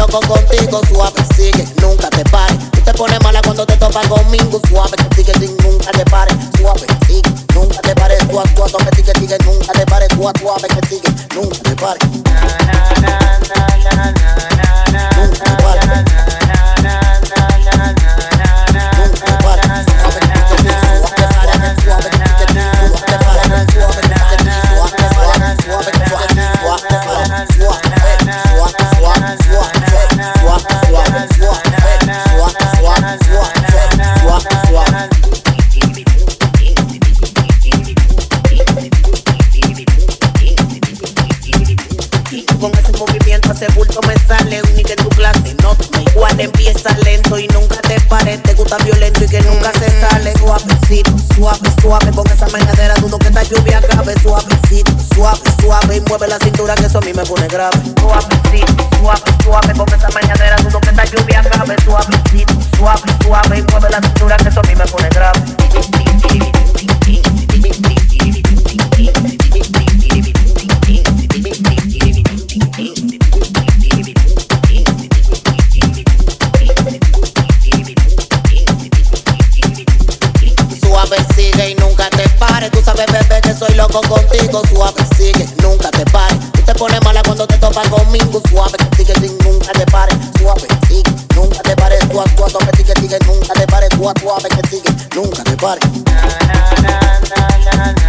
loco contigo, suave, sigue, nunca te pares. Tú te pones mala cuando te topas conmigo, suave, que sigue sin nunca te pares. Suave, sigue, nunca te pares. Tú actúa, toque, sigue, nunca te pares. Tú suave, que sigue, nunca te pares. Nunca te pares. Con ese movimiento ese bulto me sale única en tu clase. No me igual, empieza lento y nunca te pares. Te gusta violento y que nunca se sale. Suavecito, suave, suave. Con esa mañadera dudo que esta lluvia acabe. Suavecito, suave, suave. Y mueve la cintura que eso a mí me pone grave. Suavecito, suave, suave. Con esa mañadera dudo que esta lluvia acabe. Suavecito, suave, suave. Y mueve la cintura que eso a mí me pone grave. Suave, sigue y nunca te pares. Tú sabes, bebé, que soy loco contigo. Suave, sigue, nunca te pares. Tú te pones mala cuando te topas conmigo. Suave, que sigue sin nunca te pares. Suave, sigue, nunca te pares. Tú actúa, toque, sigue, nunca te pares. Tú suave, que sigue, nunca te pares.